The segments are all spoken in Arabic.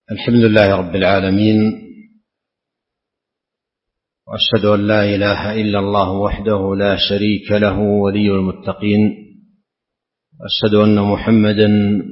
الحمد لله رب العالمين، وأشهد أن لا إله إلا الله وحده لا شريك له ولي المتقين، وأشهد أن محمدا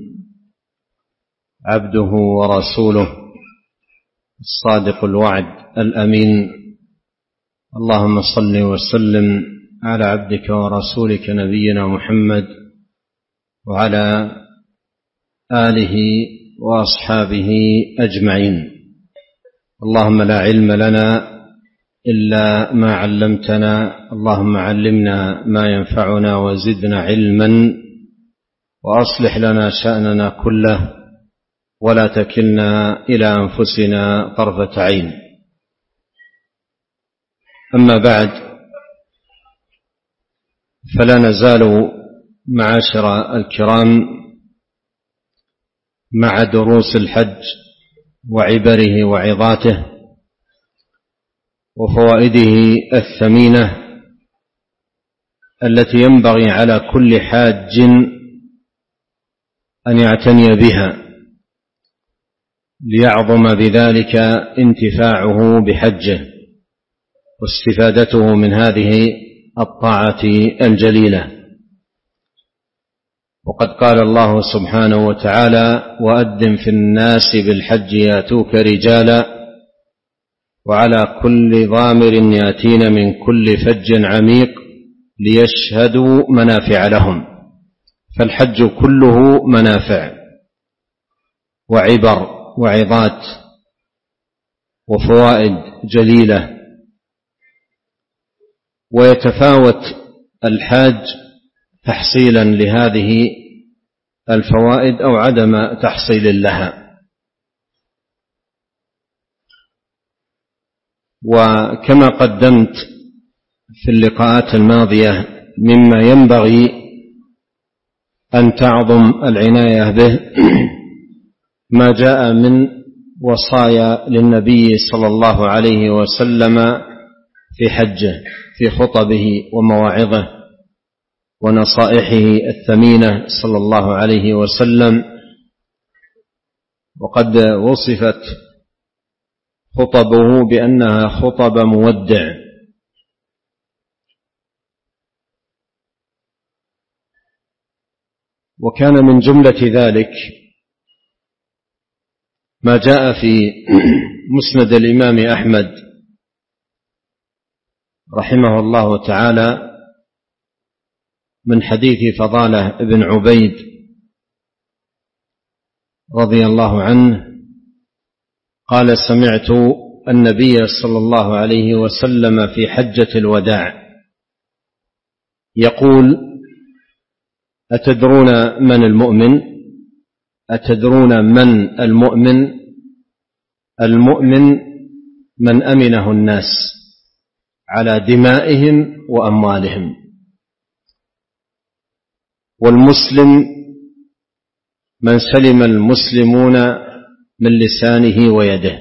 عبده ورسوله الصادق الوعد الأمين. اللهم صل وسلم على عبدك ورسولك نبينا محمد وعلى آله وأصحابه أجمعين. اللهم لا علم لنا إلا ما علمتنا، اللهم علمنا ما ينفعنا وزدنا علما، وأصلح لنا شأننا كله ولا تكلنا إلى أنفسنا طرفة عين. أما بعد، فلا نزال معاشر الكرام مع دروس الحج وعبره وعظاته وفوائده الثمينة التي ينبغي على كل حاج أن يعتني بها ليعظم بذلك انتفاعه بحجه واستفادته من هذه الطاعة الجليلة. وقد قال الله سبحانه وتعالى: وأذن في الناس بالحج ياتوك رجالا وعلى كل ضامر ياتين من كل فج عميق ليشهدوا منافع لهم. فالحج كله منافع وعبر وعظات وفوائد جليلة، ويتفاوت الحاج تحصيلا لهذه الفوائد أو عدم تحصيل لها. وكما قدمت في اللقاءات الماضية مما ينبغي أن تعظم العناية به ما جاء من وصايا للنبي صلى الله عليه وسلم في حجه، في خطبه ومواعظه ونصائحه الثمينة صلى الله عليه وسلم. وقد وصفت خطبه بأنها خطب مودع، وكان من جملة ذلك ما جاء في مسند الإمام أحمد رحمه الله تعالى من حديث فضالة بن عبيد رضي الله عنه قال: سمعت النبي صلى الله عليه وسلم في حجة الوداع يقول: أتدرون من المؤمن؟ أتدرون من المؤمن؟ المؤمن من أمنه الناس على دمائهم وأموالهم، والمسلم من سلم المسلمون من لسانه ويده،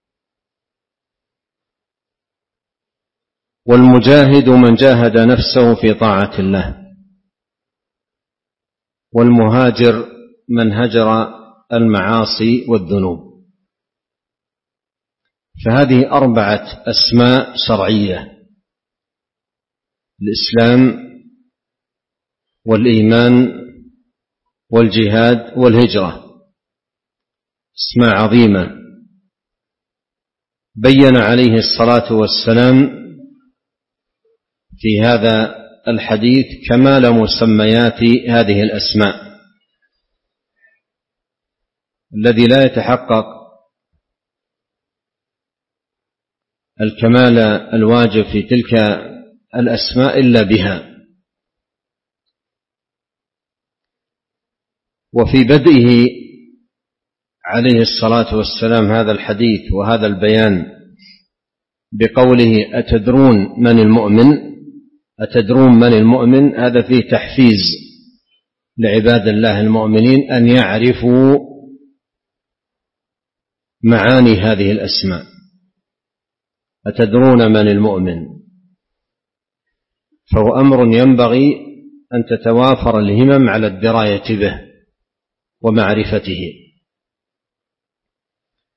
والمجاهد من جاهد نفسه في طاعة الله، والمهاجر من هجر المعاصي والذنوب. فهذه 4 أسماء شرعية: الإسلام والإيمان والجهاد والهجرة، اسماء عظيمة بين عليه الصلاة والسلام في هذا الحديث كمال مسميات هذه الأسماء، الذي لا يتحقق الكمال الواجب في تلك الأسماء إلا بها. وفي بدئه عليه الصلاة والسلام هذا الحديث وهذا البيان بقوله: أتدرون من المؤمن؟ أتدرون من المؤمن؟ هذا فيه تحفيز لعباد الله المؤمنين أن يعرفوا معاني هذه الأسماء. أتدرون من المؤمن؟ فهو أمر ينبغي أن تتوافر الهمم على الدراية به ومعرفته.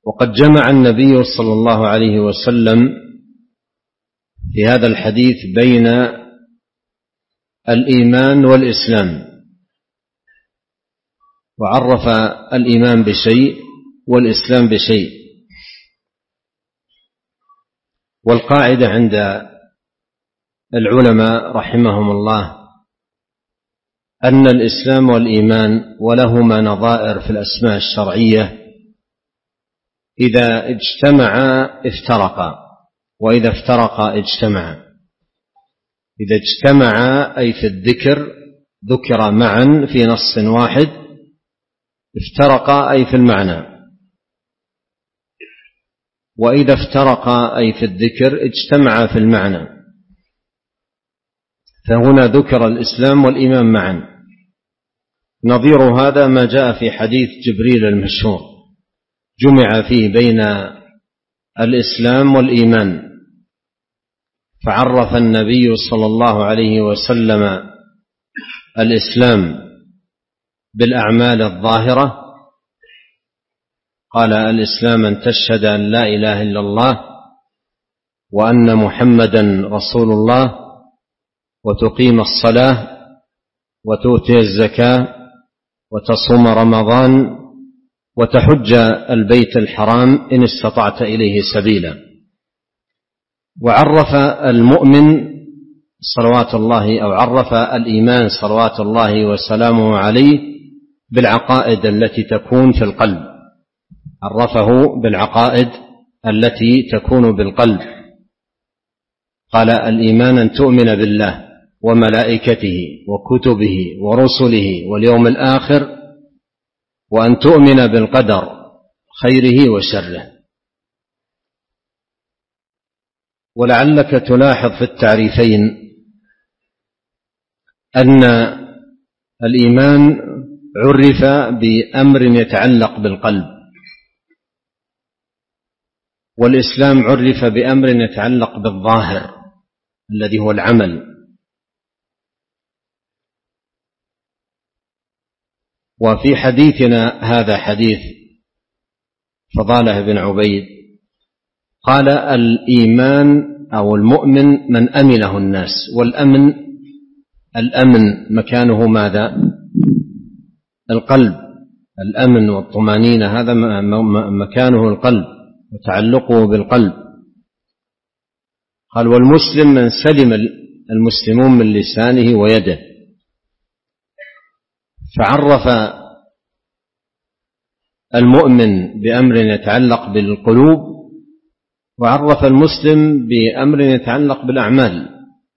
وقد جمع النبي صلى الله عليه وسلم في هذا الحديث بين الإيمان والإسلام، وعرف الإيمان بشيء والإسلام بشيء. والقاعدة عند العلماء رحمهم الله أن الإسلام والإيمان ولهما نظائر في الأسماء الشرعية إذا اجتمعا افترقا، وإذا افترقا اجتمعا. إذا اجتمعا أي في الذكر ذكر معا في نص واحد، افترقا أي في المعنى. وإذا افترقا أي في الذكر اجتمعا في المعنى. فهنا ذكر الإسلام والإيمان معا. نظير هذا ما جاء في حديث جبريل المشهور، جمع فيه بين الإسلام والإيمان، فعرف النبي صلى الله عليه وسلم الإسلام بالأعمال الظاهرة. قال: الإسلام أن تشهد أن لا إله إلا الله وأن محمدا رسول الله، وتقيم الصلاة، وتؤتي الزكاة، وتصوم رمضان، وتحج البيت الحرام إن استطعت إليه سبيلا. وعرف المؤمن صلوات الله، أو عرف الإيمان صلوات الله وسلامه عليه بالعقائد التي تكون في القلب. عرفه بالعقائد التي تكون بالقلب. قال: الإيمان أن تؤمن بالله وملائكته وكتبه ورسله واليوم الآخر، وأن تؤمن بالقدر خيره وشره. ولعلك تلاحظ في التعريفين أن الإيمان عرف بأمر يتعلق بالقلب، والإسلام عرف بأمر يتعلق بالظاهر الذي هو العمل. وفي حديثنا هذا حديث فضالة بن عبيد قال: الإيمان أو المؤمن من أمنه الناس. والأمن، الأمن مكانه ماذا؟ القلب. الأمن والطمأنينة هذا مكانه القلب وتعلقه بالقلب. قال: والمسلم من سلم المسلمون من لسانه ويده. فعرف المؤمن بأمر يتعلق بالقلوب، وعرف المسلم بأمر يتعلق بالأعمال.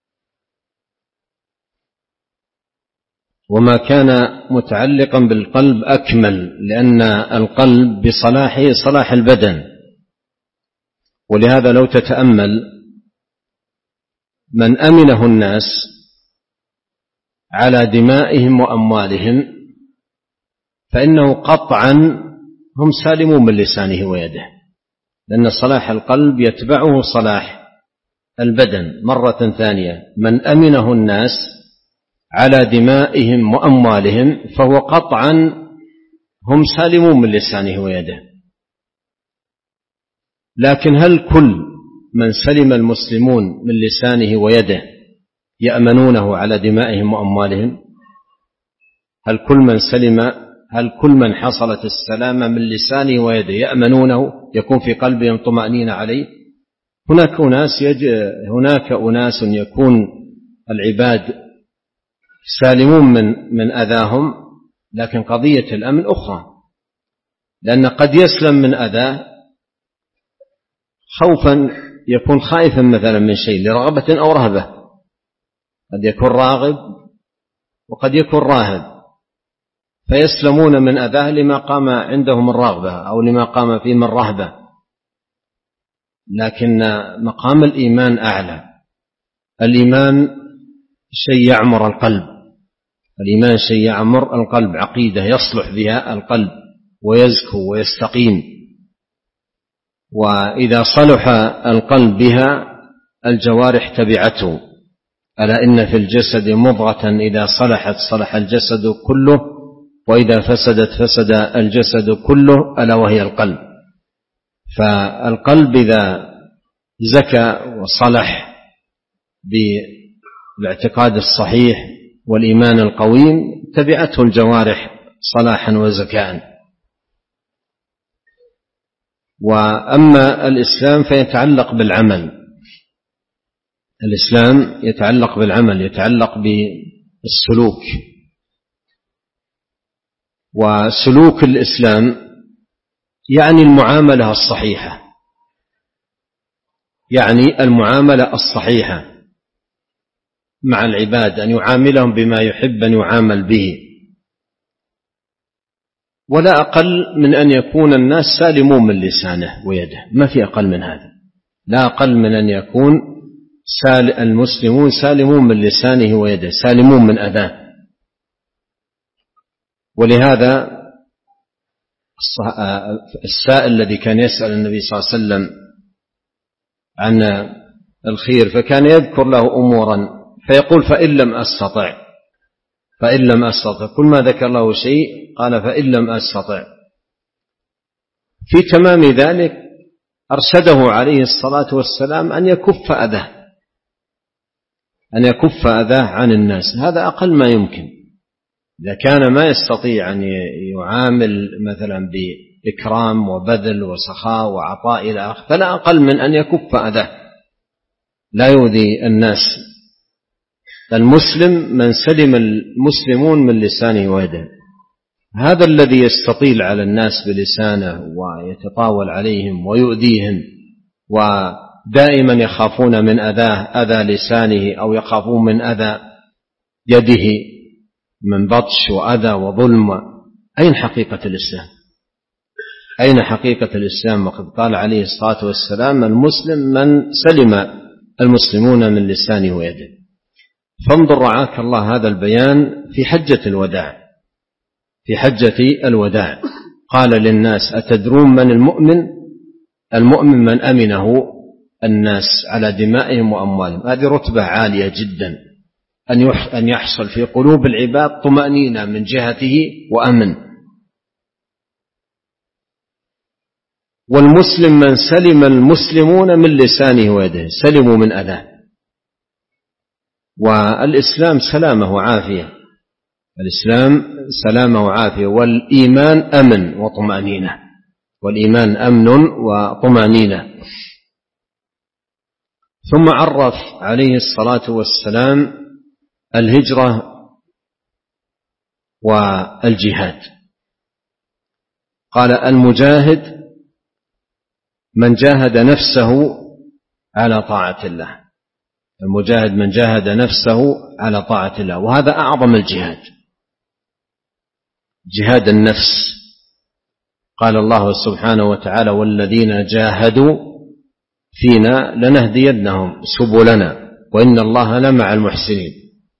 وما كان متعلقا بالقلب أكمل، لأن القلب بصلاحه صلاح البدن. ولهذا لو تتأمل من أمنه الناس على دمائهم وأموالهم فإنه قطعا هم سالمون من لسانه ويده، لأن صلاح القلب يتبعه صلاح البدن. مرة ثانية، من أمنه الناس على دمائهم وأموالهم فهو قطعا هم سالمون من لسانه ويده. لكن هل كل من سلم المسلمون من لسانه ويده يأمنونه على دمائهم وأموالهم؟ هل كل من حصلت السلامة من لسانه ويده يأمنونه، يكون في قلبهم طمأنينة عليه؟ هناك أناس يكون العباد سالمون من أذاهم، لكن قضية الأمن أخرى، لأن قد يسلم من أذاه خوفا، يكون خائفا مثلا من شيء لرغبة أو رهبة. قد يكون راغب وقد يكون راهب، فيسلمون من أذاه لما قام عندهم الرغبة أو لما قام فيهم الرهبة. لكن مقام الإيمان أعلى. الإيمان شيء يعمر القلب، الإيمان شيء يعمر القلب، عقيدة يصلح بها القلب ويزكو ويستقيم. وإذا صلح القلب بها الجوارح تبعته. ألا إن في الجسد مضغة إذا صلحت صلح الجسد كله، وإذا فسدت فسد الجسد كله، ألا وهي القلب. فالقلب إذا زكى وصلح بالاعتقاد الصحيح والإيمان القويم تبعته الجوارح صلاحا وزكاء. وأما الإسلام فيتعلق بالعمل، الإسلام يتعلق بالعمل، يتعلق بالسلوك، وسلوك الإسلام يعني المعاملة الصحيحة، يعني المعاملة الصحيحة مع العباد، أن يعاملهم بما يحب أن يعامل به، ولا أقل من أن يكون الناس سالمون من لسانه ويده، ما في أقل من هذا، لا أقل من أن يكون المسلمون سالمون من لسانه ويده، سالمون من أذاه. ولهذا السائل الذي كان يسأل النبي صلى الله عليه وسلم عن الخير فكان يذكر له أمورا فيقول فإن لم أستطع، كل ما ذكر له شيء قال فإن لم أستطع. في تمام ذلك أرشده عليه الصلاة والسلام أن يكف أذاه عن الناس، هذا أقل ما يمكن. إذا كان ما يستطيع أن يعامل مثلا بإكرام وبذل وسخاء وعطاء إلى آخره، فلا أقل من أن يكف أذاه، لا يؤذي الناس. المسلم من سلم المسلمون من لسانه ويده، هذا الذي يستطيل على الناس بلسانه ويتطاول عليهم ويؤذيهم، ودائما يخافون من أذى لسانه، أو يخافون من أذى يده من بطش وأذى وظلم. أين حقيقة الإسلام؟ أين حقيقة الإسلام؟ وقد قال عليه الصلاة والسلام المسلم من سلم المسلمون من لسانه ويده. فانظر رعاك الله هذا البيان في حجة الوداع قال للناس أتدرون من المؤمن؟ المؤمن من أمنه الناس على دمائهم وأموالهم. هذه رتبة عالية جدا، أن يحصل في قلوب العباد طمأنينة من جهته وأمن. والمسلم من سلم المسلمون من لسانه ويده، سلموا من أذاه. والإسلام سلامة وعافية، الإسلام سلامة وعافية، والإيمان أمن وطمأنينة، والإيمان أمن وطمأنينة. ثم عرف عليه الصلاة والسلام الهجرة والجهاد، قال المجاهد من جاهد نفسه على طاعة الله، المجاهد من جاهد نفسه على طاعة الله، وهذا أعظم الجهاد، جهاد النفس. قال الله سبحانه وتعالى والذين جاهدوا فينا لنهدينهم سبلنا وإن الله لمع المحسنين.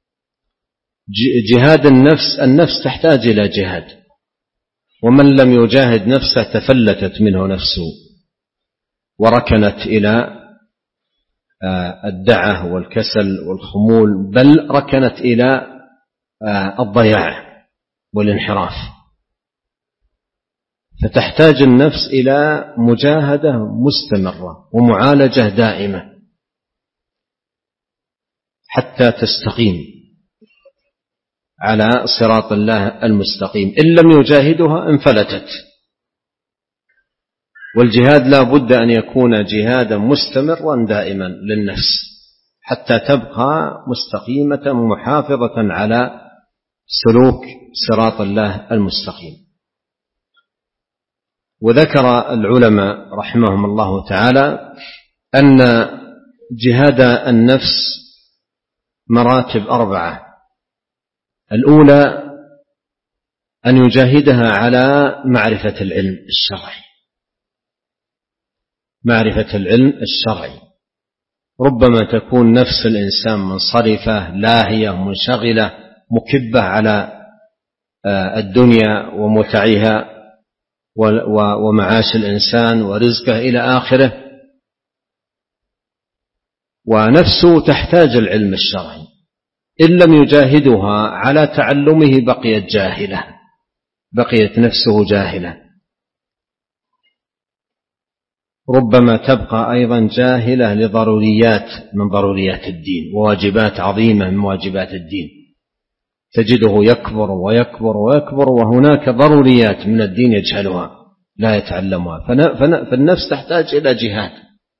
جهاد النفس تحتاج إلى جهاد، ومن لم يجاهد نفسه تفلتت منه نفسه وركنت إلى الدعة والكسل والخمول، بل ركنت إلى الضياع والانحراف. فتحتاج النفس إلى مجاهدة مستمرة ومعالجة دائمة حتى تستقيم على صراط الله المستقيم. إن لم يجاهدها انفلتت. والجهاد لا بد أن يكون جهادا مستمرا دائما للنفس حتى تبقى مستقيمة محافظة على سلوك صراط الله المستقيم. وذكر العلماء رحمهم الله تعالى أن جهاد النفس مراتب 4. الأولى أن يجاهدها على معرفة العلم الشرعي، معرفة العلم الشرعي. ربما تكون نفس الإنسان منصرفة لاهية منشغلة مكبة على الدنيا ومتعها ومعاش الإنسان ورزقه إلى آخره، ونفسه تحتاج العلم الشرعي. إن لم يجاهدها على تعلمه بقيت جاهلة، بقيت نفسه جاهلة. ربما تبقى أيضا جاهلة لضروريات من ضروريات الدين وواجبات عظيمة من واجبات الدين، تجده يكبر ويكبر ويكبر وهناك ضروريات من الدين يجهلها لا يتعلمها. فالنفس تحتاج إلى جهاد،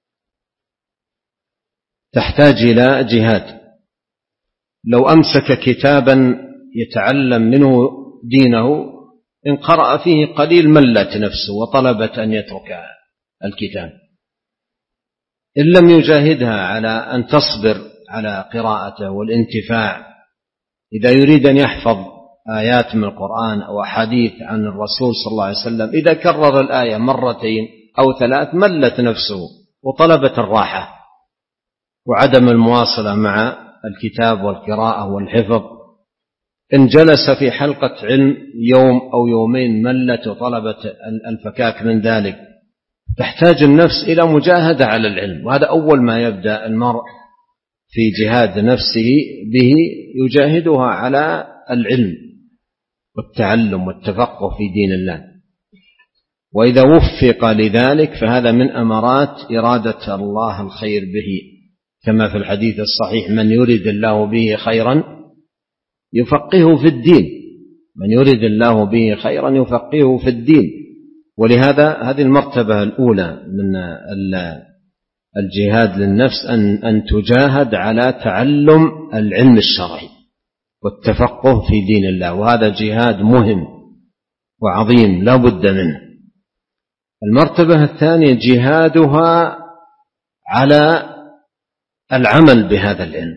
تحتاج إلى جهاد. لو أمسك كتابا يتعلم منه دينه إن قرأ فيه قليل ملت نفسه وطلبت أن يترك الكتاب. إن لم يجاهدها على أن تصبر على قراءته والانتفاع، إذا يريد أن يحفظ آيات من القرآن أو أحاديث عن الرسول صلى الله عليه وسلم، إذا كرر الآية مرتين أو ثلاث ملت نفسه وطلبت الراحة وعدم المواصلة مع الكتاب والقراءة والحفظ. إن جلس في حلقة علم يوم أو يومين ملت وطلبت الفكاك من ذلك. تحتاج النفس إلى مجاهدة على العلم، وهذا أول ما يبدأ المرء في جهاد نفسه به، يجاهدها على العلم والتعلم والتفقه في دين الله. وإذا وفق لذلك فهذا من أمارات إرادة الله الخير به، كما في الحديث الصحيح: من يريد الله به خيرا يفقهه في الدين، من يريد الله به خيرا يفقهه في الدين. ولهذا هذه المرتبة الأولى من الجهاد للنفس أن تجاهد على تعلم العلم الشرعي والتفقه في دين الله، وهذا جهاد مهم وعظيم لا بد منه. المرتبة الثانية جهادها على العمل بهذا العلم،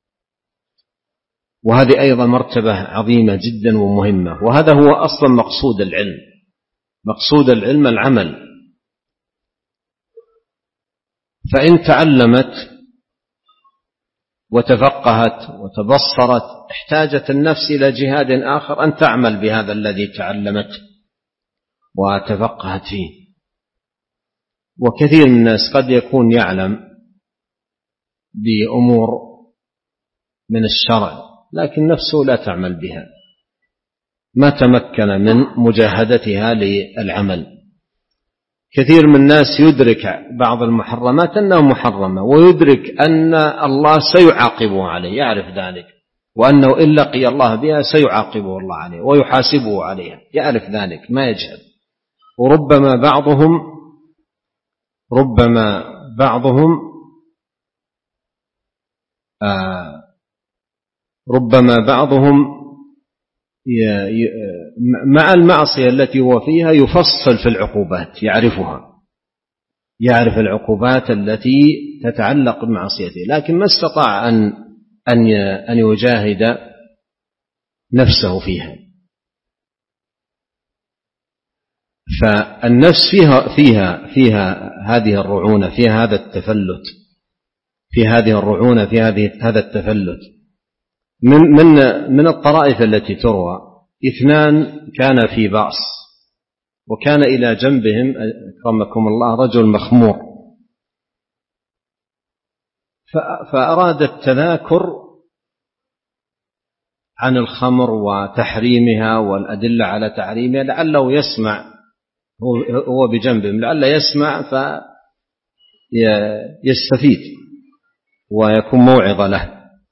وهذه أيضا مرتبة عظيمة جدا ومهمة، وهذا هو أصلا مقصود العلم. مقصود العلم العمل. فإن تعلمت وتفقهت وتبصرت احتاجت النفس إلى جهاد آخر أن تعمل بهذا الذي تعلمت وتفقهت فيه. وكثير من الناس قد يكون يعلم بأمور من الشرع لكن نفسه لا تعمل بها، ما تمكن من مجاهدتها للعمل. كثير من الناس يدرك بعض المحرمات أنها محرمة، ويدرك أن الله سيعاقبه عليه، يعرف ذلك، وأنه إن لقي الله بها سيعاقبه الله عليه ويحاسبه عليها، يعرف ذلك ما يجهل. وربما بعضهم مع المعصية التي هو فيها يفصل في العقوبات، يعرف العقوبات التي تتعلق بمعصيته، لكن ما استطاع أن يجاهد نفسه فيها. فالنفس فيها هذه الرعونة، فيها هذا التفلت، في هذه الرعونة، في هذا التفلت. من الطرائف التي تروى: 2 كان في بأس وكان إلى جنبهم أكرمكم الله رجل مخمور، فأراد التذاكر عن الخمر وتحريمها والأدلة على تحريمها، لعله يسمع، هو بجنبهم لعله يسمع فيستفيد ويكون موعظة له.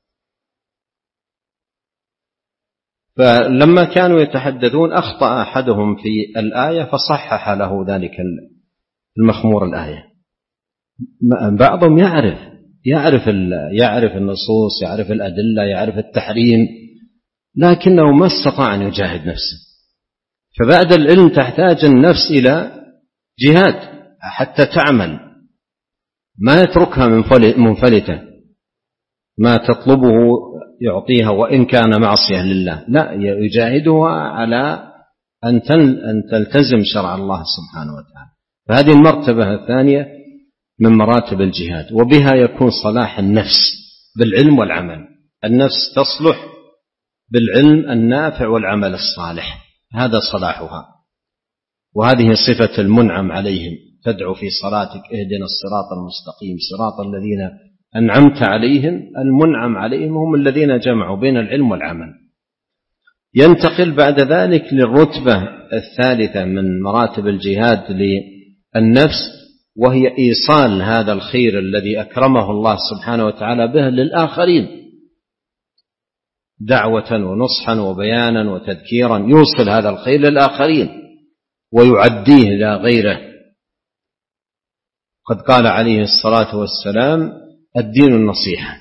فلما كانوا يتحدثون أخطأ أحدهم في الآية فصحح له ذلك المخمور الآية. بعضهم يعرف النصوص، يعرف الأدلة، يعرف التحريم، لكنه ما استطاع أن يجاهد نفسه. فبعد العلم تحتاج النفس إلى جهاد حتى تعمل، ما يتركها منفلتة، ما تطلبه يعطيها وإن كان معصية لله، لا، يجاهدها على أن تلتزم شرع الله سبحانه وتعالى. فهذه المرتبة الثانية من مراتب الجهاد، وبها يكون صلاح النفس بالعلم والعمل. النفس تصلح بالعلم النافع والعمل الصالح، هذا صلاحها. وهذه صفة المنعم عليهم، تدعو في صلاتك: اهدنا الصراط المستقيم صراط الذين أنعمت عليهم. المنعم عليهم هم الذين جمعوا بين العلم والعمل. ينتقل بعد ذلك للرتبة الثالثة من مراتب الجهاد للنفس، وهي إيصال هذا الخير الذي أكرمه الله سبحانه وتعالى به للآخرين، دعوة ونصحا وبيانا وتذكيرا، يوصل هذا الخير للآخرين ويعديه إلى غيره. قد قال عليه الصلاة والسلام: الدين النصيحة.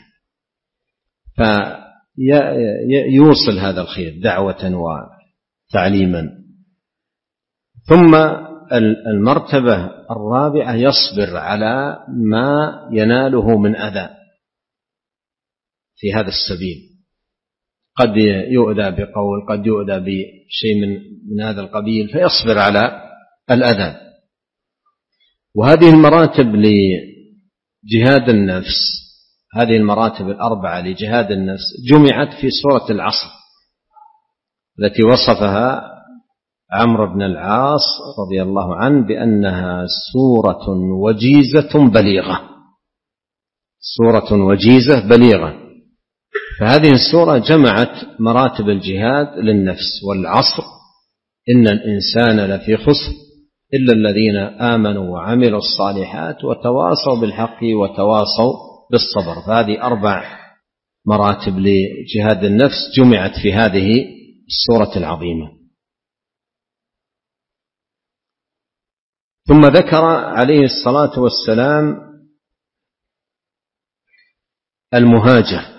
فيوصل هذا الخير دعوة وتعليما. ثم المرتبة الرابعة: يصبر على ما يناله من أذى في هذا السبيل، قد يؤذى بقول، قد يؤذى بشيء من هذا القبيل، فيصبر على الأذى. وهذه المراتب لجهاد النفس، هذه المراتب الأربعة لجهاد النفس جمعت في سورة العصر التي وصفها عمرو بن العاص رضي الله عنه بأنها سورة وجيزة بليغة، سورة وجيزة بليغة. فهذه السورة جمعت مراتب الجهاد للنفس. والعصر إن الإنسان لفي خسر إلا الذين آمنوا وعملوا الصالحات وتواصوا بالحق وتواصوا بالصبر. فهذه 4 مراتب لجهاد النفس جمعت في هذه السورة العظيمة. ثم ذكر عليه الصلاة والسلام المهاجر.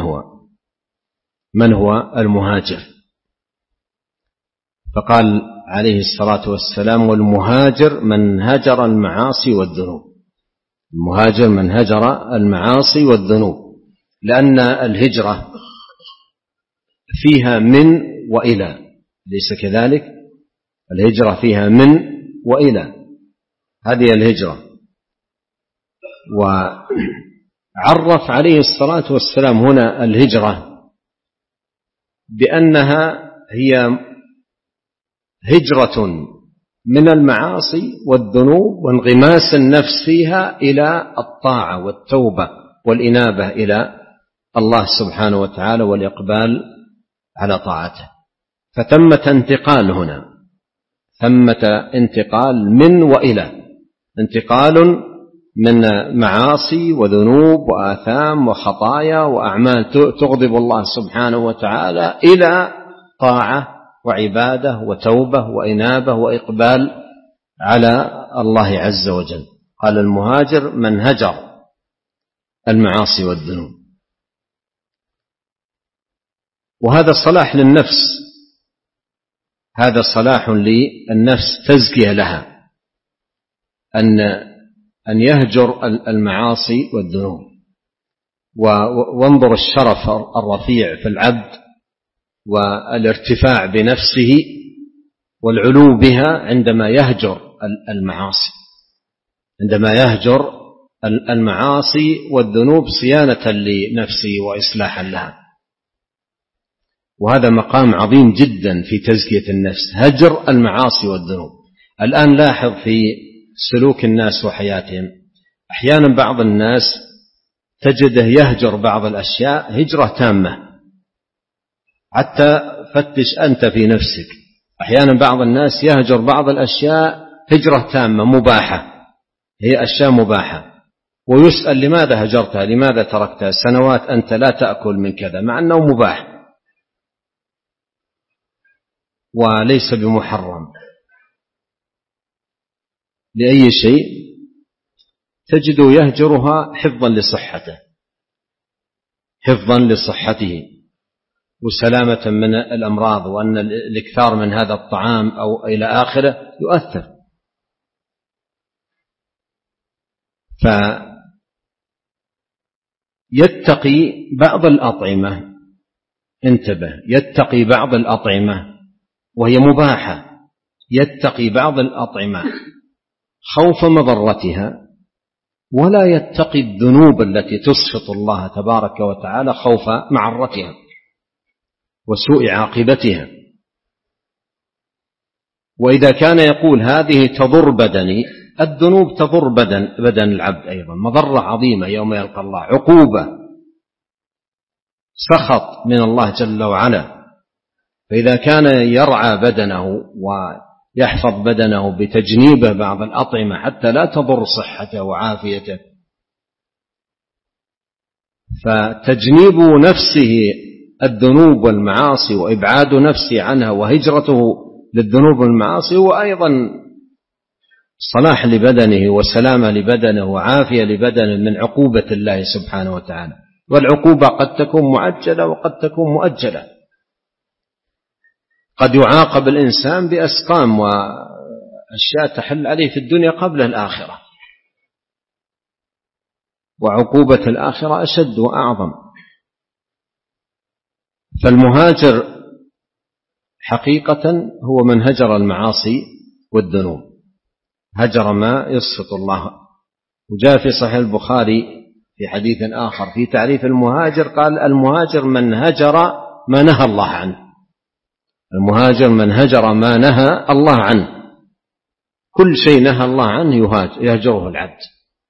من هو المهاجر؟ فقال عليه الصلاة والسلام: والمهاجر من هجر المعاصي والذنوب. المهاجر من هجر المعاصي والذنوب، لأن الهجرة فيها من وإلى، ليس كذلك؟ الهجرة فيها من وإلى، هذه الهجرة. وعرف عليه الصلاة والسلام هنا الهجرة بأنها هي هجرة من المعاصي والذنوب وانغماس النفس فيها إلى الطاعة والتوبة والإنابة إلى الله سبحانه وتعالى والإقبال على طاعته. فثمة انتقال هنا، ثمة انتقال من وإلى، انتقال من معاصي وذنوب وآثام وخطايا وأعمال تغضب الله سبحانه وتعالى إلى طاعة وعبادة وتوبة وإنابة وإقبال على الله عز وجل. قال: المهاجر من هجر المعاصي والذنوب. وهذا صلاح للنفس، هذا صلاح للنفس، تزكية لها، أن يهجر المعاصي والذنوب. وانظر الشرف الرفيع في العبد والارتفاع بنفسه والعلو بها عندما يهجر المعاصي، عندما يهجر المعاصي والذنوب صيانة لنفسه وإصلاحا لها. وهذا مقام عظيم جدا في تزكية النفس، هجر المعاصي والذنوب. الآن لاحظ في سلوك الناس وحياتهم، أحيانا بعض الناس تجده يهجر بعض الأشياء هجرة تامة، حتى فتش أنت في نفسك. أحيانا بعض الناس يهجر بعض الأشياء هجرة تامة مباحة، هي أشياء مباحة، ويسأل: لماذا هجرتها؟ لماذا تركتها؟ سنوات أنت لا تأكل من كذا، مع أنه مباح وليس بمحرم. لأي شيء تجد يهجرها حفظا لصحته، حفظا لصحته وسلامة من الأمراض، وأن الإكثار من هذا الطعام أو إلى آخره يؤثر. فيتقي بعض الأطعمة، انتبه، يتقي بعض الأطعمة وهي مباحة، يتقي بعض الأطعمة خوف مضرتها، ولا يتقي الذنوب التي تسخط الله تبارك وتعالى خوف معرتها وسوء عاقبتها. وإذا كان يقول هذه تضر بدني، الذنوب تضر بدن العبد أيضا، مضرة عظيمة يوم يلقى الله، عقوبة، سخط من الله جل وعلا. فإذا كان يرعى بدنه يحفظ بدنه بتجنيبه بعض الأطعمة حتى لا تضر صحته وعافيته. فتجنيب نفسه الذنوب والمعاصي وإبعاد نفسه عنها وهجرته للذنوب والمعاصي هو أيضا صلاح لبدنه وسلامة لبدنه وعافية لبدنه من عقوبة الله سبحانه وتعالى. والعقوبة قد تكون معجلة وقد تكون مؤجلة. قد يعاقب الإنسان بأسقام وأشياء تحل عليه في الدنيا قبل الآخرة، وعقوبة الآخرة أشد وأعظم. فالمهاجر حقيقة هو من هجر المعاصي والذنوب، هجر ما يسخط الله. وجاء في صحيح البخاري في حديث آخر في تعريف المهاجر قال: المهاجر من هجر ما نهى الله عنه. المهاجر من هجر ما نهى الله عنه، كل شيء نهى الله عنه يهجره العبد.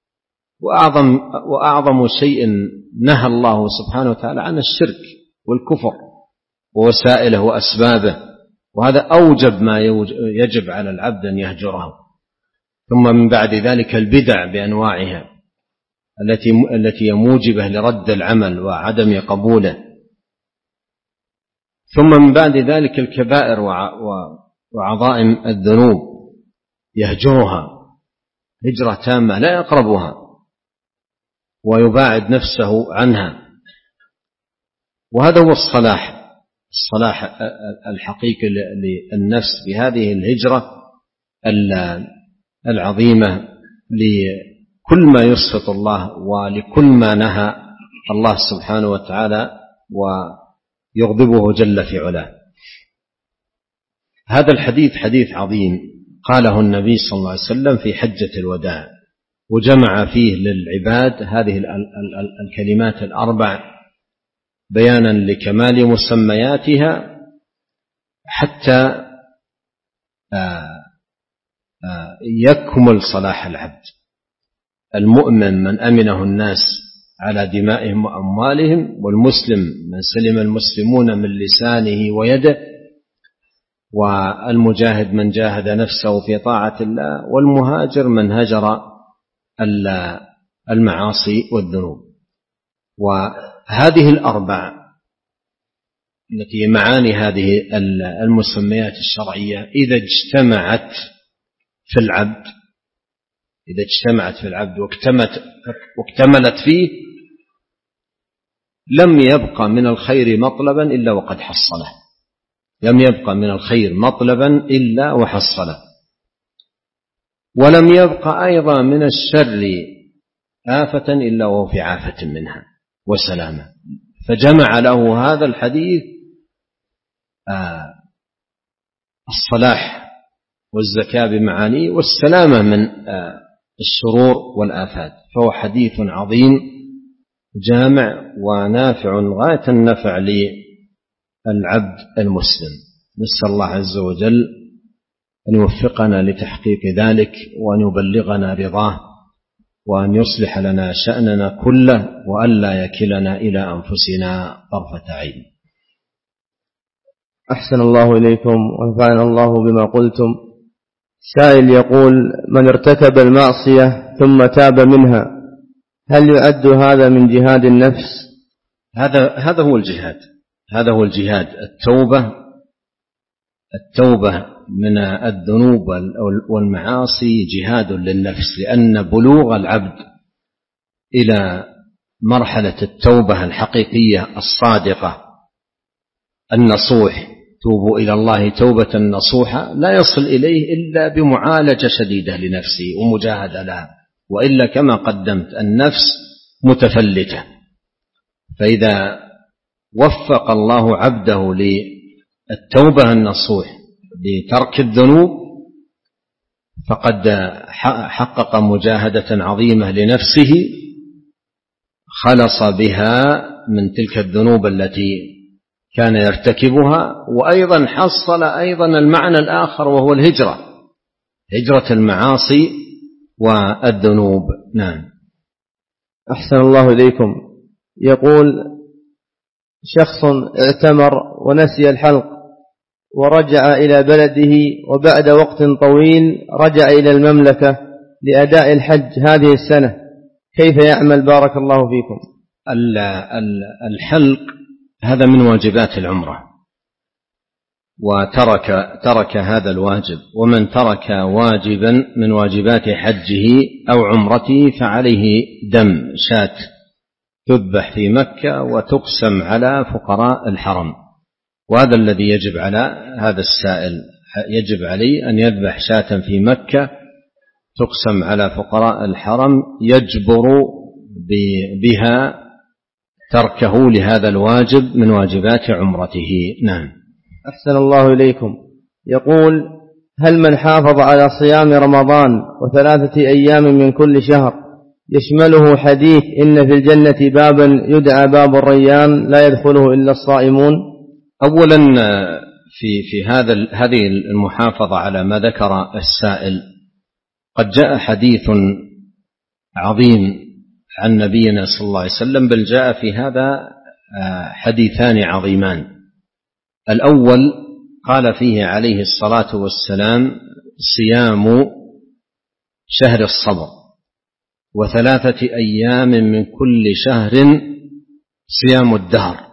وأعظم شيء نهى الله سبحانه وتعالى عن الشرك والكفر ووسائله وأسبابه، وهذا أوجب ما يجب على العبد أن يهجره. ثم من بعد ذلك البدع بأنواعها التي موجبة لرد العمل وعدم قبوله. ثم من بعد ذلك الكبائر وعظائم الذنوب يهجرها هجرة تامة لا يقربها ويباعد نفسه عنها. وهذا هو الصلاح الحقيقي للنفس بهذه الهجرة العظيمة لكل ما يسخط الله ولكل ما نهى الله سبحانه وتعالى ويغضبه جل في علاه. هذا الحديث حديث عظيم قاله النبي صلى الله عليه وسلم في حجة الوداع، وجمع فيه للعباد هذه الكلمات الأربع بيانا لكمال مسمياتها حتى يكمل صلاح العبد. المؤمن من أمنه الناس على دمائهم وأموالهم، والمسلم من سلم المسلمون من لسانه ويده، والمجاهد من جاهد نفسه في طاعة الله، والمهاجر من هجر المعاصي والذنوب. وهذه الأربع التي معاني هذه المسميات الشرعية إذا اجتمعت في العبد واكتملت فيه لم يبقى من الخير مطلبا إلا وقد حصله، لم يبقى من الخير مطلبا إلا وحصله، ولم يبقى أيضا من الشر آفة إلا وهو في عافة منها وسلامة. فجمع له هذا الحديث الصلاح والزكاة بمعانيه والسلامة من الشرور والآفات. فهو حديث عظيم جامع ونافع غاية النفع للعبد المسلم. نسأل الله عز وجل أن يوفقنا لتحقيق ذلك، وأن يبلغنا رضاه، وأن يصلح لنا شأننا كله، وأن لا يكلنا إلى أنفسنا طرفة عين. أحسن الله إليكم ونفعنا الله بما قلتم. سائل يقول: من ارتكب المعصية ثم تاب منها هل يعد هذا من جهاد النفس؟ هذا هو الجهاد، هذا هو الجهاد. التوبة من الذنوب والمعاصي جهاد للنفس، لأن بلوغ العبد إلى مرحلة التوبة الحقيقية الصادقة النصوح، توبوا إلى الله توبة نصوحة، لا يصل إليه إلا بمعالجة شديدة لنفسه ومجاهدة لها، وإلا كما قدمت النفس متفلتة. فإذا وفق الله عبده للتوبة النصوح بترك الذنوب فقد حقق مجاهدة عظيمة لنفسه، خلص بها من تلك الذنوب التي كان يرتكبها، وأيضا حصل أيضا المعنى الآخر وهو الهجرة، هجرة المعاصي والذنوب. نعم. أحسن الله إليكم. يقول: شخص اعتمر ونسي الحلق ورجع إلى بلده وبعد وقت طويل رجع إلى المملكة لأداء الحج هذه السنة، كيف يعمل بارك الله فيكم؟ الحلق هذا من واجبات العمرة، وترك هذا الواجب، ومن ترك واجبا من واجبات حجه أو عمرته فعليه دم شاة تذبح في مكة وتقسم على فقراء الحرم. وهذا الذي يجب على هذا السائل، يجب عليه أن يذبح شاة في مكة تقسم على فقراء الحرم يجبر بها تركه لهذا الواجب من واجبات عمرته. نعم. أحسن الله إليكم. يقول: هل من حافظ على صيام رمضان و3 أيام من كل شهر يشمله حديث إن في الجنة بابا يدعى باب الريان لا يدخله إلا الصائمون؟ أولا في هذه المحافظة على ما ذكر السائل قد جاء حديث عظيم عن نبينا صلى الله عليه وسلم، بل جاء في هذا حديثان عظيمان. الأول قال فيه عليه الصلاة والسلام: صيام شهر الصبر و3 أيام من كل شهر صيام الدهر.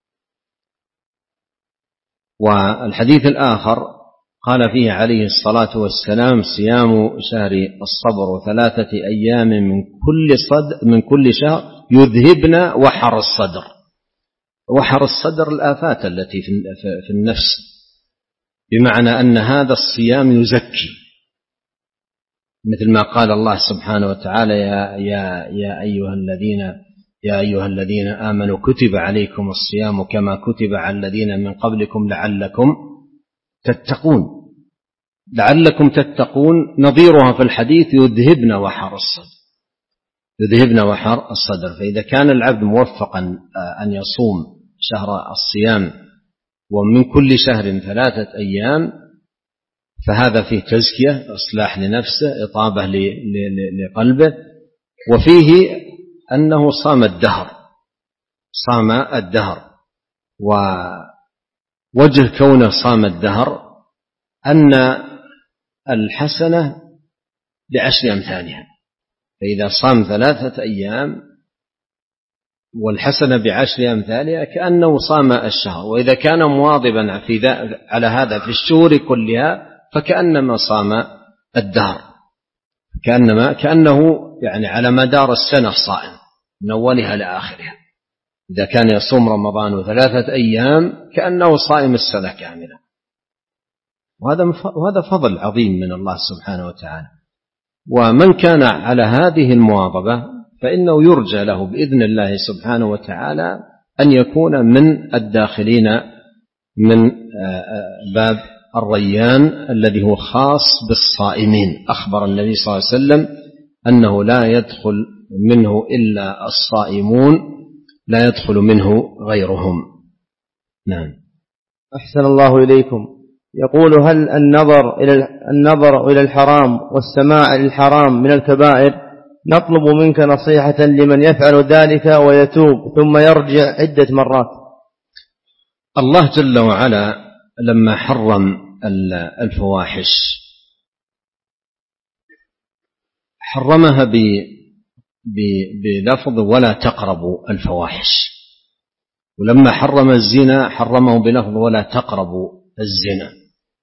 والحديث الآخر قال فيه عليه الصلاة والسلام: صيام شهر الصبر و3 أيام من كل شهر يذهبن وحر الصدر. وحر الصدر الآفات التي في النفس، بمعنى أن هذا الصيام يزكي، مثل ما قال الله سبحانه وتعالى: يا أيها الذين آمنوا كتب عليكم الصيام كما كتب على الذين من قبلكم لعلكم تتقون. نظيرها في الحديث: يذهبن وحر الصدر. فإذا كان العبد موفقا أن يصوم شهر الصيام ومن كل شهر 3 أيام فهذا فيه تزكية، إصلاح لنفسه، إطابة لقلبه، وفيه أنه صام الدهر. ووجه كونه صام الدهر أن الحسنة ب10 أمثالها، فإذا صام 3 أيام والحسنة ب10 أمثالها كأنه صام الشهر، وإذا كان مواظبا على هذا في الشهور كلها فكأنما صام الدهر، كأنه يعني على مدار السنة صائم من أولها لآخرها. إذا كان يصوم رمضان 3 أيام كأنه صائم السنة كاملة، وهذا فضل عظيم من الله سبحانه وتعالى. ومن كان على هذه المواظبة فإنه يرجى له بإذن الله سبحانه وتعالى أن يكون من الداخلين من باب الريان الذي هو خاص بالصائمين. أخبر النبي صلى الله عليه وسلم أنه لا يدخل منه إلا الصائمون، لا يدخل منه غيرهم. نعم. أحسن الله إليكم. يقول: هل النظر إلى الحرام والسماع للحرام من الكبائر؟ نطلب منك نصيحة لمن يفعل ذلك ويتوب ثم يرجع عدة مرات. الله جل وعلا لما حرم الفواحش حرمها بلفظ ولا تقربوا الفواحش، ولما حرم الزنا حرمه بلفظ ولا تقربوا الزنا.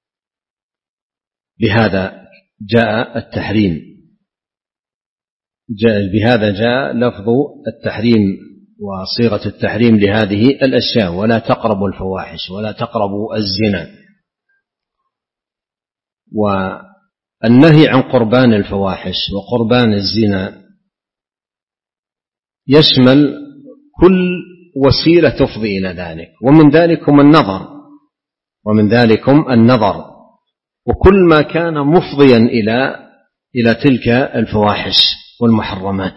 بهذا جاء التحريم، بهذا جاء لفظ التحريم وصيغة التحريم لهذه الأشياء: ولا تقربوا الفواحش ولا تقربوا الزنا. والنهي عن قربان الفواحش وقربان الزنا يشمل كل وسيلة تفضي إلى ذلك، ومن ذلكم النظر، وكل ما كان مفضيا إلى تلك الفواحش والمحرمات.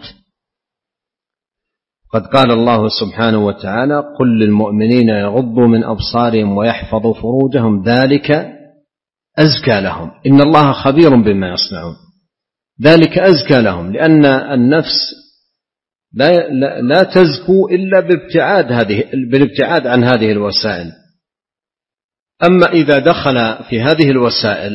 قد قال الله سبحانه وتعالى: قل للمؤمنين يغضوا من أبصارهم ويحفظوا فروجهم ذلك أزكى لهم إن الله خبير بما يصنعون. ذلك أزكى لهم، لأن النفس لا تزكو إلا بالابتعاد عن هذه الوسائل. أما إذا دخل في هذه الوسائل،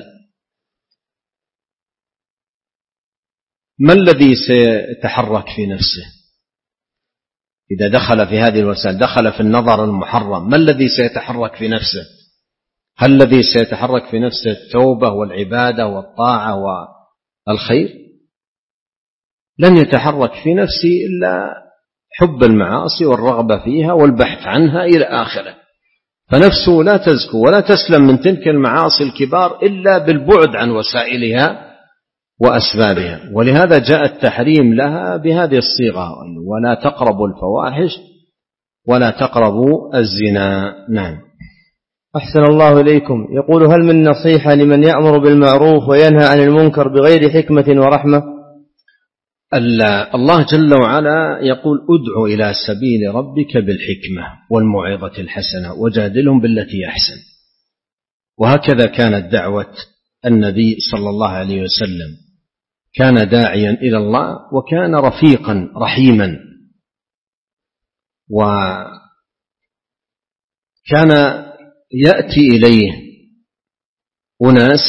ما الذي سيتحرك في نفسه؟ إذا دخل في هذه الوسائل، دخل في النظر المحرم، ما الذي سيتحرك في نفسه؟ هل الذي سيتحرك في نفسه التوبة والعبادة والطاعة والخير؟ لن يتحرك في نفسه إلا حب المعاصي والرغبة فيها والبحث عنها إلى آخره، فنفسه لا تزكو ولا تسلم من تلك المعاصي الكبار إلا بالبعد عن وسائلها وأسبابها. ولهذا جاء التحريم لها بهذه الصيغة: ولا تقربوا الفواحش ولا تقربوا الزنا. نعم. أحسن الله إليكم. يقول: هل من نصيحة لمن يأمر بالمعروف وينهى عن المنكر بغير حكمة ورحمة؟ الله جل وعلا يقول: ادع إلى سبيل ربك بالحكمة والموعظة الحسنة وجادلهم بالتي أحسن. وهكذا كانت دعوة النبي صلى الله عليه وسلم، كان داعيا إلى الله وكان رفيقا رحيما، وكان يأتي إليه أناس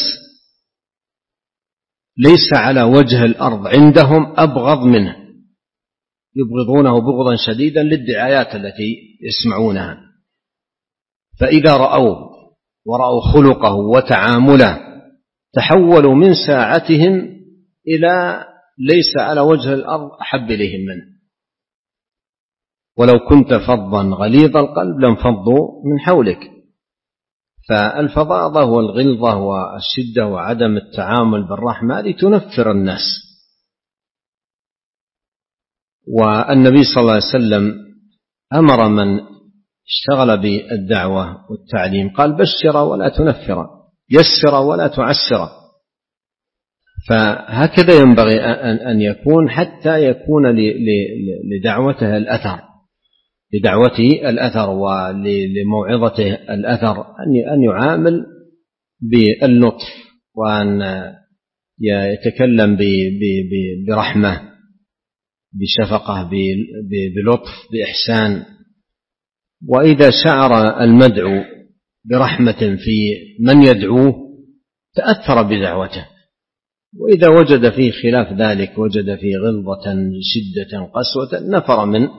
ليس على وجه الأرض عندهم أبغض منه، يبغضونه بغضا شديدا للدعايات التي يسمعونها، فإذا رأوه ورأوا خلقه وتعامله تحولوا من ساعتهم إلى ليس على وجه الأرض أحب إليهم منه. ولو كنت فظا غليظ القلب لانفضوا من حولك. فالفظاظة والغلظة والشدة وعدم التعامل بالرحمة هذه تنفر الناس. والنبي صلى الله عليه وسلم أمر من اشتغل بالدعوة والتعليم قال: بشر ولا تنفر، يسر ولا تعسر. فهكذا ينبغي أن يكون حتى يكون لدعوته الأثر، لدعوته الأثر ولموعظته الأثر، أن يعامل باللطف وأن يتكلم برحمة، بشفقة، بلطف، بإحسان. وإذا شعر المدعو برحمة في من يدعوه تأثر بدعوته، وإذا وجد فيه خلاف ذلك، وجد فيه غلظة، شدة، قسوة، نفر من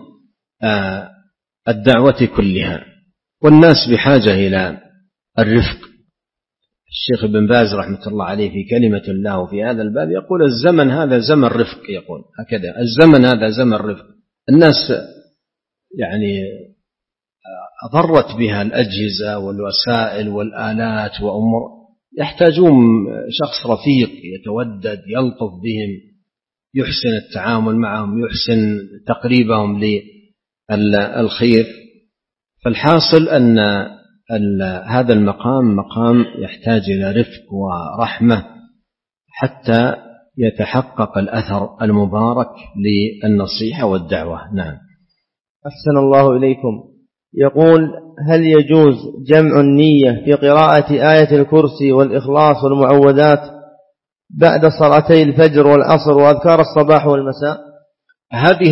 الدعوة كلها. والناس بحاجة إلى الرفق. الشيخ ابن باز رحمة الله عليه في كلمة له في هذا الباب يقول: الزمن هذا زمن رفق. يقول هكذا: الزمن هذا زمن رفق. الناس يعني أضرت بها الأجهزة والوسائل والآلات وأمور، يحتاجون شخص رفيق يتودد، يلطف بهم، يحسن التعامل معهم، يحسن تقريبهم للخير. فالحاصل أن هذا المقام مقام يحتاج إلى رفق ورحمة حتى يتحقق الأثر المبارك للنصيحة والدعوة. نعم. أحسن الله إليكم. يقول: هل يجوز جمع النية في قراءة آية الكرسي والإخلاص والمعوذات بعد صلاتي الفجر والعصر وأذكار الصباح والمساء؟ هذه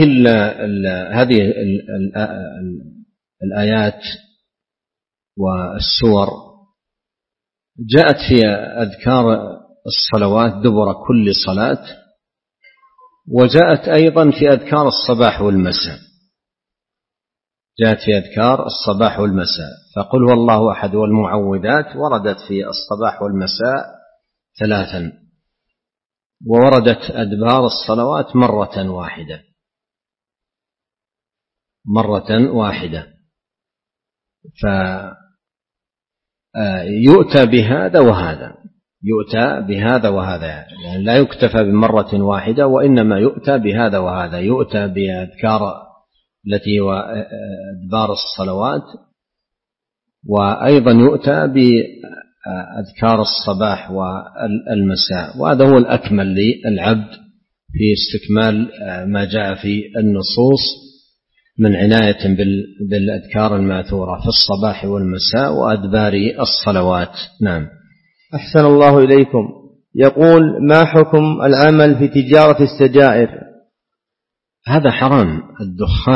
الآيات والسور جاءت في أذكار الصلوات دبر كل صلاة، وجاءت أيضا في أذكار الصباح والمساء، جاءت في أذكار الصباح والمساء. فقل هو الله أحد والمعوذات وردت في الصباح والمساء 3، ووردت أدبار الصلوات مرة واحدة. فيؤتى بهذا وهذا، يؤتى بهذا وهذا، يعني لا يكتفى بمرة واحدة، وإنما يؤتى بهذا وهذا. يؤتى بأذكار التي هو أدبار الصلوات، وأيضا يؤتى بأذكار الصباح والمساء. وهذا هو الأكمل للعبد في استكمال ما جاء في النصوص من عناية بالأذكار الماثورة في الصباح والمساء وأدبار الصلوات. نعم. أحسن الله إليكم. يقول: ما حكم العمل في تجارة السجائر؟ هذا حرام.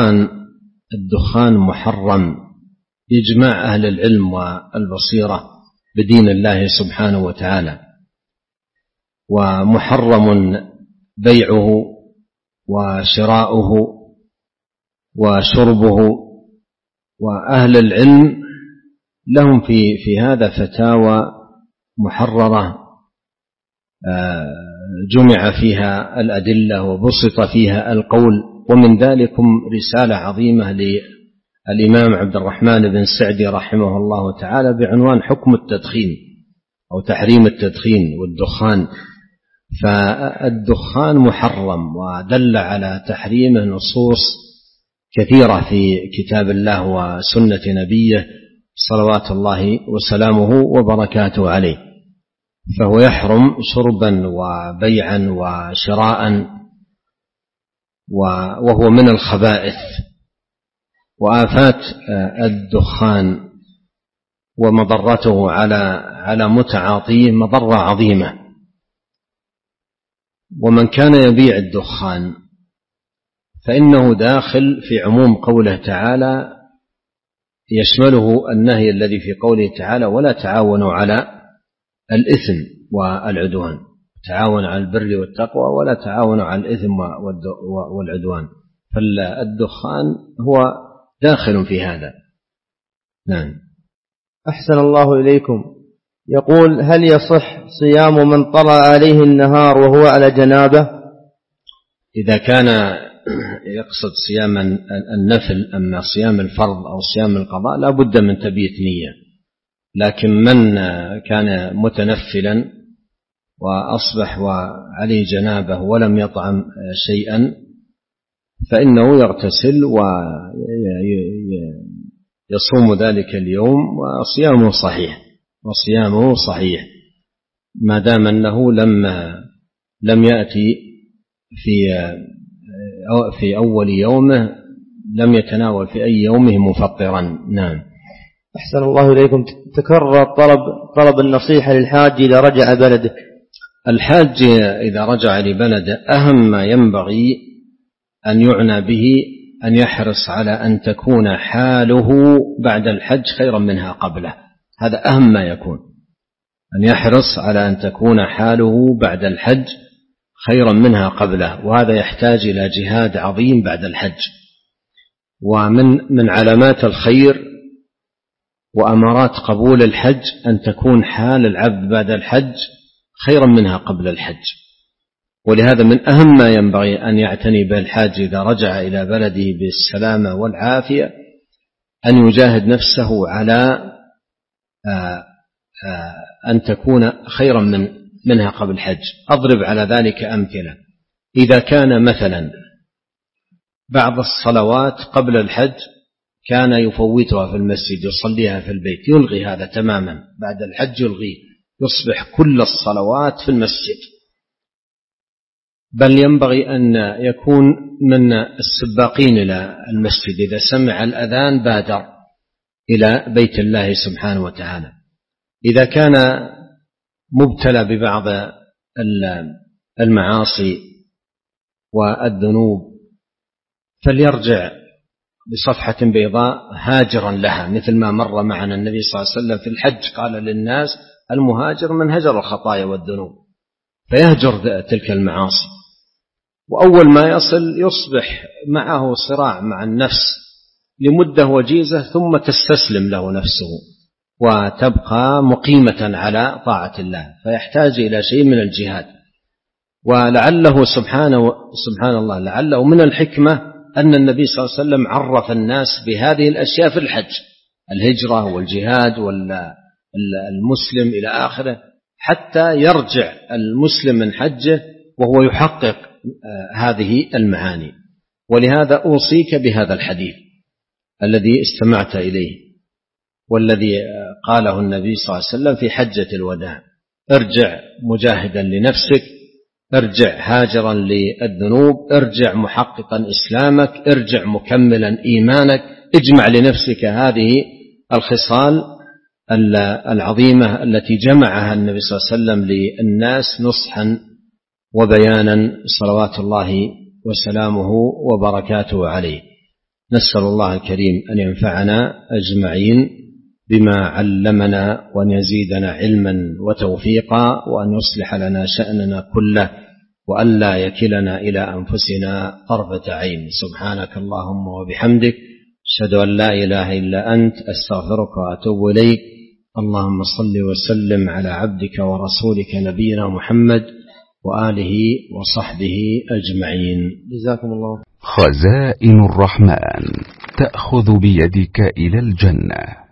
الدخان محرم بإجماع أهل العلم والبصيرة، بدين الله سبحانه وتعالى، ومحرم بيعه وشراؤه وشربه. وأهل العلم لهم في هذا فتاوى محررة جمع فيها الأدلة وبسط فيها القول. ومن ذلكم رسالة عظيمة للإمام عبد الرحمن بن سعدي رحمه الله تعالى بعنوان حكم التدخين أو تحريم التدخين والدخان. فالدخان محرم، ودل على تحريمه نصوص كثيرة في كتاب الله وسنة نبيه صلوات الله وسلامه وبركاته عليه، فهو يحرم شربا وبيعا وشراء، وهو من الخبائث. وآفات الدخان ومضرته على متعاطيه مضرة عظيمة. ومن كان يبيع الدخان فإنه داخل في عموم قوله تعالى، يشمله النهي الذي في قوله تعالى: ولا تعاونوا على الإثم والعدوان، تعاون على البر والتقوى ولا تعاونوا على الإثم والعدوان. فالدخان هو داخل في هذا. نعم. أحسن الله إليكم. يقول: هل يصح صيام من طلع عليه النهار وهو على جنابه؟ إذا كان يقصد صيام النفل، أما صيام الفرض أو صيام القضاء لا بد من تبيت نية. لكن من كان متنفلا وأصبح وعليه جنابه ولم يطعم شيئا فإنه يغتسل ويصوم ذلك اليوم وصيامه صحيح ما دام أنه لم يأتي في أول يومه، لم يتناول في أي يومه مفطرا. نعم. أحسن الله إليكم. تكرر طلب النصيحة للحاج إذا رجع بلده. الحاج إذا رجع لبلده أهم ما ينبغي أن يعنى به أن يحرص على أن تكون حاله بعد الحج خيرا منها قبله. هذا أهم ما يكون، أن يحرص على أن تكون حاله بعد الحج خيرا منها قبله. وهذا يحتاج إلى جهاد عظيم بعد الحج. ومن علامات الخير وأمارات قبول الحج أن تكون حال العبد بعد الحج خيرا منها قبل الحج. ولهذا من أهم ما ينبغي أن يعتني به الحاج إذا رجع إلى بلده بالسلامة والعافية أن يجاهد نفسه على أن تكون خيرا منها قبل الحج. أضرب على ذلك أمثلة. إذا كان مثلا بعض الصلوات قبل الحج كان يفوتها في المسجد يصليها في البيت، يلغي هذا تماما. بعد الحج يلغيه، يصبح كل الصلوات في المسجد. بل ينبغي أن يكون من السباقين إلى المسجد، إذا سمع الأذان بادر إلى بيت الله سبحانه وتعالى. إذا كان مبتلى ببعض المعاصي والذنوب فليرجع بصفحة بيضاء هاجرا لها، مثل ما مر معنا النبي صلى الله عليه وسلم في الحج، قال للناس: المهاجر من هجر الخطايا والذنوب، فيهجر تلك المعاصي. وأول ما يصبح معه صراع مع النفس لمدة وجيزة، ثم تستسلم له نفسه وتبقى مقيمة على طاعة الله، فيحتاج إلى شيء من الجهاد. ولعله سبحان الله، لعله من الحكمة أن النبي صلى الله عليه وسلم عرف الناس بهذه الأشياء في الحج: الهجرة والجهاد والمسلم إلى آخره، حتى يرجع المسلم من حجه وهو يحقق هذه المعاني. ولهذا أوصيك بهذا الحديث الذي استمعت إليه والذي قاله النبي صلى الله عليه وسلم في حجة الوداع: ارجع مجاهدا لنفسك، ارجع هاجرا للذنوب، ارجع محققا إسلامك، ارجع مكملا إيمانك. اجمع لنفسك هذه الخصال العظيمة التي جمعها النبي صلى الله عليه وسلم للناس نصحا وبيانا صلوات الله وسلامه وبركاته عليه. نسأل الله الكريم أن ينفعنا أجمعين بما علمنا، وأن يزيدنا علما وتوفيقا، وأن يصلح لنا شأننا كله، وأن لا يكلنا إلى أنفسنا طرفة عين. سبحانك اللهم وبحمدك، أشهد أن لا إله إلا أنت، أستغفرك وأتوب إليك. اللهم صل وسلم على عبدك ورسولك نبينا محمد وآله وصحبه أجمعين. جزاكم الله. خزائن الرحمن تأخذ بيدك إلى الجنة.